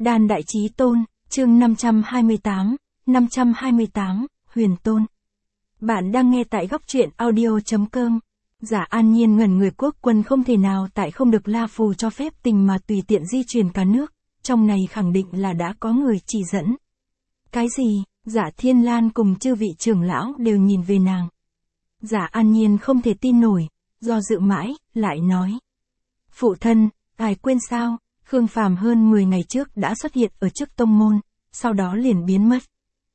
Đan Đại Chí Tôn, chương 528, Huyền Tôn. Bạn đang nghe tại góc truyện audio.com. Giả An Nhiên ngẩn người, quốc quân không thể nào tại không được La Phù cho phép tình mà tùy tiện di chuyển cả nước, trong này khẳng định là đã có người chỉ dẫn. Cái gì? Giả Thiên Lan cùng chư vị trưởng lão đều nhìn về nàng. Giả An Nhiên không thể tin nổi, do dự mãi, lại nói. Phụ thân, ngài quên sao, Khương Phàm hơn 10 ngày trước đã xuất hiện ở trước tông môn, sau đó liền biến mất.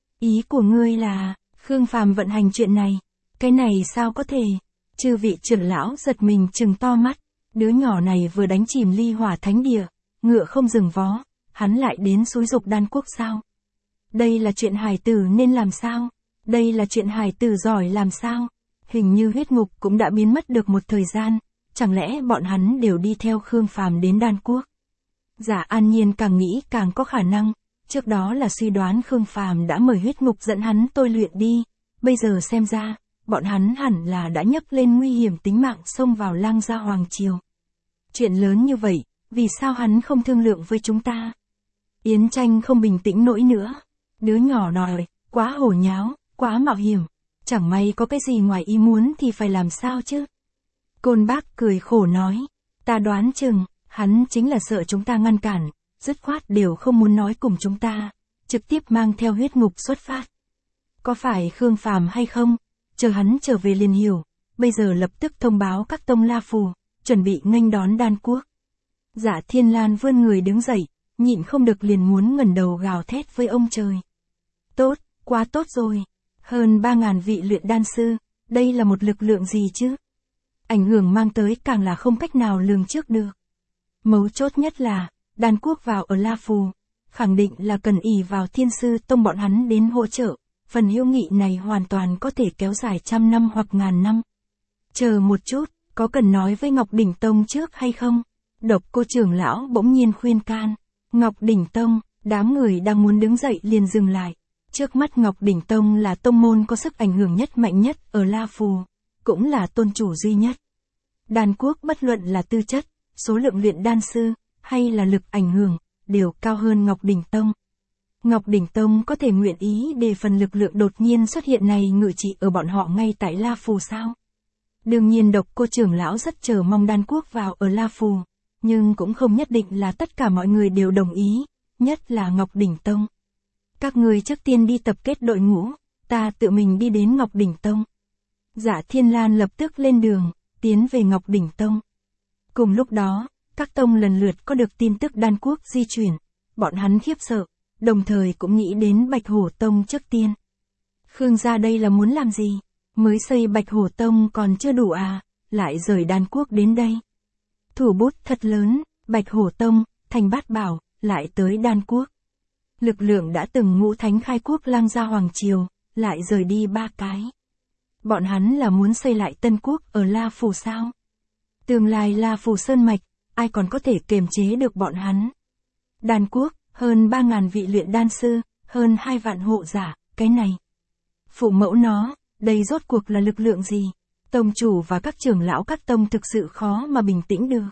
Ý của ngươi là, Khương Phàm vận hành chuyện này, cái này sao có thể? Chư vị trưởng lão giật mình trừng to mắt, đứa nhỏ này vừa đánh chìm Ly Hỏa Thánh Địa, ngựa không dừng vó, hắn lại đến xúi giục Đan Quốc sao? Đây là chuyện hài tử nên làm sao? Đây là chuyện hài tử giỏi làm sao? Hình như huyết ngục cũng đã biến mất được một thời gian, chẳng lẽ bọn hắn đều đi theo Khương Phàm đến Đan Quốc? Giả An Nhiên càng nghĩ càng có khả năng, trước đó là suy đoán Khương Phàm đã mời huyết ngục dẫn hắn tôi luyện đi, bây giờ xem ra, bọn hắn hẳn là đã nhấc lên nguy hiểm tính mạng xông vào Lang Gia Hoàng Triều. Chuyện lớn như vậy, vì sao hắn không thương lượng với chúng ta? Yến Tranh không bình tĩnh nổi nữa. Đứa nhỏ nòi, quá hổ nháo, quá mạo hiểm. Chẳng may có cái gì ngoài ý muốn thì phải làm sao chứ? Côn Bác cười khổ nói. Ta đoán chừng, hắn chính là sợ chúng ta ngăn cản, dứt khoát đều không muốn nói cùng chúng ta, trực tiếp mang theo huyết ngục xuất phát. Có phải Khương Phàm hay không? Chờ hắn trở về liền hiểu, bây giờ lập tức thông báo các tông La Phù, chuẩn bị nghênh đón Đan Quốc. Giả Thiên Lan vươn người đứng dậy, nhịn không được liền muốn ngẩng đầu gào thét với ông trời. Tốt, quá tốt rồi. Hơn 3.000 vị luyện đan sư, đây là một lực lượng gì chứ? Ảnh hưởng mang tới càng là không cách nào lường trước được. Mấu chốt nhất là, Đan Quốc vào ở La Phù, khẳng định là cần ỷ vào Thiên Sư Tông bọn hắn đến hỗ trợ, phần hữu nghị này hoàn toàn có thể kéo dài 100 năm hoặc 1000 năm. Chờ một chút, có cần nói với Ngọc Đỉnh Tông trước hay không? Độc Cô trưởng lão bỗng nhiên khuyên can. Ngọc Đỉnh Tông, đám người đang muốn đứng dậy liền dừng lại. Trước mắt Ngọc Đỉnh Tông là tông môn có sức ảnh hưởng nhất mạnh nhất ở La Phù, cũng là tôn chủ duy nhất. Đan Quốc bất luận là tư chất, số lượng luyện đan sư, hay là lực ảnh hưởng, đều cao hơn Ngọc Đỉnh Tông. Ngọc Đỉnh Tông có thể nguyện ý để phần lực lượng đột nhiên xuất hiện này ngự trị ở bọn họ ngay tại La Phù sao? Đương nhiên Độc Cô trưởng lão rất chờ mong Đan Quốc vào ở La Phù, nhưng cũng không nhất định là tất cả mọi người đều đồng ý, nhất là Ngọc Đỉnh Tông. Các người trước tiên đi tập kết đội ngũ, ta tự mình đi đến Ngọc Đỉnh Tông. Giả Thiên Lan lập tức lên đường, tiến về Ngọc Đỉnh Tông. Cùng lúc đó, các tông lần lượt có được tin tức Đan Quốc di chuyển, bọn hắn khiếp sợ, đồng thời cũng nghĩ đến Bạch Hổ Tông trước tiên. Khương gia đây là muốn làm gì? Mới xây Bạch Hổ Tông còn chưa đủ à, lại rời Đan Quốc đến đây. Thủ bút thật lớn, Bạch Hổ Tông, Thành Bát Bảo, lại tới Đan Quốc. Lực lượng đã từng ngũ thánh khai quốc Lang Gia Hoàng Triều, lại rời đi 3 cái. Bọn hắn là muốn xây lại Tân Quốc ở La Phù sao? Tương lai La Phù Sơn Mạch, ai còn có thể kiềm chế được bọn hắn? Đan Quốc, hơn 3.000 vị luyện đan sư, hơn 2 vạn hộ giả, cái này. Phụ mẫu nó, đây rốt cuộc là lực lượng gì? Tông chủ và các trưởng lão các tông thực sự khó mà bình tĩnh được.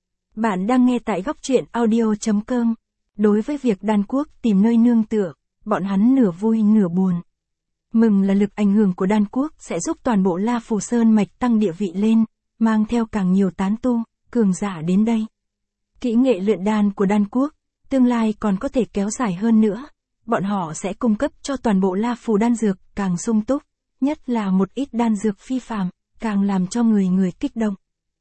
Bạn đang nghe tại góc truyện audio.com. Đối với việc Đan Quốc tìm nơi nương tựa, bọn hắn nửa vui nửa buồn. Mừng là lực ảnh hưởng của Đan Quốc sẽ giúp toàn bộ La Phù Sơn Mạch tăng địa vị lên, mang theo càng nhiều tán tu, cường giả đến đây. Kỹ nghệ luyện đan của Đan Quốc, tương lai còn có thể kéo dài hơn nữa. Bọn họ sẽ cung cấp cho toàn bộ La Phù đan dược càng sung túc, nhất là một ít đan dược phi phàm, càng làm cho người kích động.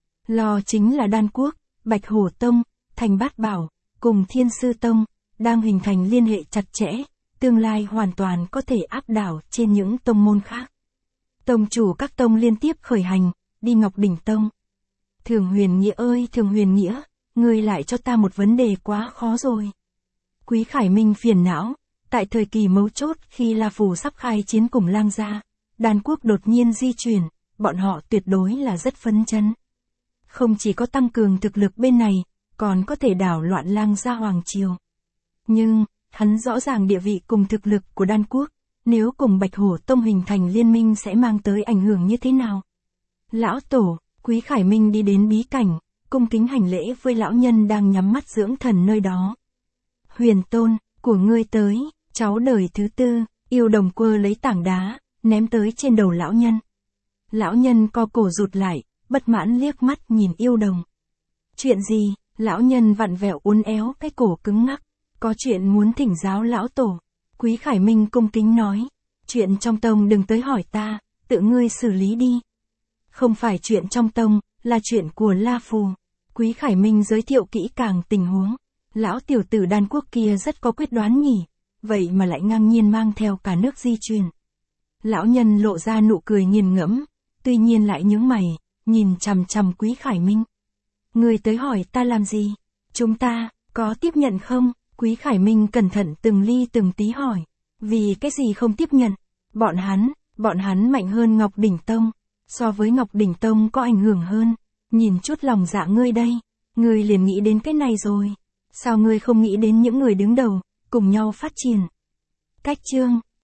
Lo chính là Đan Quốc, Bạch Hổ Tông, Thành Bát Bảo, cùng Thiên Sư Tông, đang hình thành liên hệ chặt chẽ, tương lai hoàn toàn có thể áp đảo trên những tông môn khác. Tông chủ các tông liên tiếp khởi hành, đi Ngọc Đỉnh Tông. Thường Huyền Nghĩa ơi Thường Huyền Nghĩa, ngươi lại cho ta một vấn đề quá khó rồi. Quý Khải Minh phiền não, tại thời kỳ mấu chốt khi La Phù sắp khai chiến cùng Lang Gia, Đan Quốc đột nhiên di chuyển, bọn họ tuyệt đối là rất phấn chấn. Không chỉ có tăng cường thực lực bên này, còn có thể đảo loạn Lang Gia Hoàng Triều. Nhưng, hắn rõ ràng địa vị cùng thực lực của Đan Quốc, nếu cùng Bạch Hổ Tông hình thành liên minh sẽ mang tới ảnh hưởng như thế nào? Lão Tổ, Quý Khải Minh đi đến bí cảnh, cung kính hành lễ với lão nhân đang nhắm mắt dưỡng thần nơi đó. Huyền Tôn, của ngươi tới, cháu đời thứ tư, Yêu Đồng quơ lấy tảng đá, ném tới trên đầu lão nhân. Lão nhân co cổ rụt lại, bất mãn liếc mắt nhìn Yêu Đồng. Chuyện gì? Lão nhân vặn vẹo uốn éo cái cổ cứng ngắc. Có chuyện muốn thỉnh giáo lão tổ. Quý Khải Minh cung kính nói. Chuyện trong tông đừng tới hỏi ta, tự ngươi xử lý đi. Không phải chuyện trong tông, là chuyện của La Phù. Quý Khải Minh giới thiệu kỹ càng tình huống. Lão tiểu tử Đan Quốc kia rất có quyết đoán nhỉ, vậy mà lại ngang nhiên mang theo cả nước di truyền. Lão nhân lộ ra nụ cười nghiền ngẫm, tuy nhiên lại nhướng mày, nhìn chằm chằm Quý Khải Minh. Người tới hỏi ta làm gì? Chúng ta, có tiếp nhận không? Quý Khải Minh cẩn thận từng ly từng tí hỏi. Vì cái gì không tiếp nhận? Bọn hắn mạnh hơn Ngọc Đỉnh Tông. So với Ngọc Đỉnh Tông có ảnh hưởng hơn. Nhìn chút lòng dạ ngươi đây. Ngươi liền nghĩ đến cái này rồi. Sao ngươi không nghĩ đến những người đứng đầu, cùng nhau phát triển? Cách chương